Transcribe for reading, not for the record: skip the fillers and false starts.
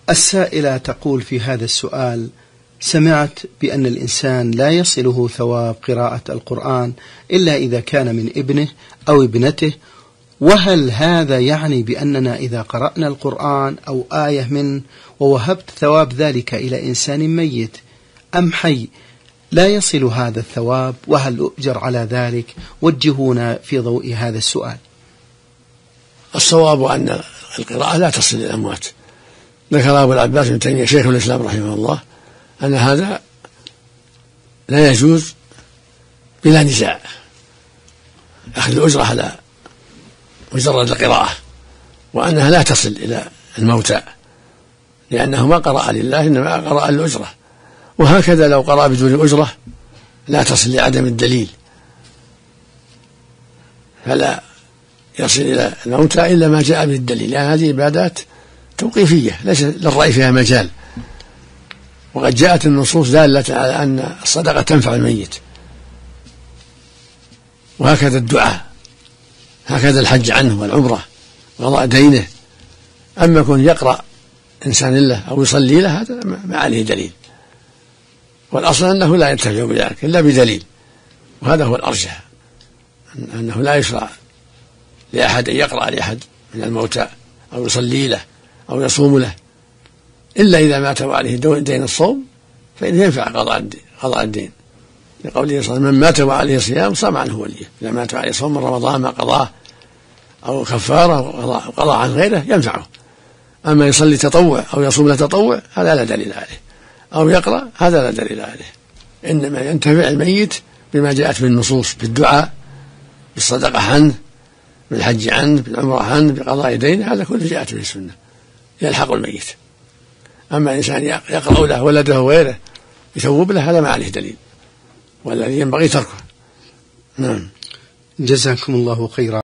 السائلة تقول في هذا السؤال: سمعت بأن الإنسان لا يصله ثواب قراءة القرآن إلا إذا كان من ابنه أو ابنته، وهل هذا يعني بأننا إذا قرأنا القرآن أو آية منه ووهبت ثواب ذلك إلى إنسان ميت أم حي لا يصل هذا الثواب، وهل أؤجر على ذلك؟ وجهونا في ضوء هذا السؤال. الصواب أن القراءة لا تصل للأموات. ذكر أبو العباس بن تيمية شيخ الإسلام رحمه الله أن هذا لا يجوز بلا نزاع، أخذ الأجرة على مجرد القراءة، وأنها لا تصل إلى الموتى لأنه ما قرأ لله إنما قرأ الأجرة. وهكذا لو قرأ بدون أجرة لا تصل لعدم الدليل، فلا يصل إلى الموتى إلا ما جاء به الدليل، لأن هذه عبادات توقيفية ليس للرأي فيها مجال. وقد جاءت النصوص دالة على أن الصدقة تنفع الميت، وهكذا الدعاء، هكذا الحج عنه والعمرة وقضاء دينه. أما يكون يقرأ إنسان له أو يصلي له هذا ما عليه دليل، والأصل أنه لا ينتفع بذلك إلا بدليل، وهذا هو الأرجح، أنه لا يشرع لأحد أن يقرأ لأحد من الموتى أو يصلي له أو يصوم له إلا إذا مات وعليه دين الصوم، فإنه ينفع قضاء الدين، لقوله صلى الله عليه وسلم: من مات وعليه صيام صام عنه وليه. إذا مات وعليه صوم من رمضان ما قضاه أو كفارة أو قضاء عن غيره ينفعه. أما يصلي تطوع أو يصوم له تطوع هذا لا دليل عليه، أو يقرأ هذا لا دليل عليه. إنما ينتفع الميت بما جاءت من النصوص، بالدعاء، بالصدقة عنه، بالحج عنه، بالعمرة عنه، بقضاء دينه، هذا كله جاءت به السنة يلحق الميت. أما إنسان يقرأ له ولده وغيره يثوب له هذا ما عليه دليل، والذي ينبغي تركه. نعم. جزاكم الله خيرا.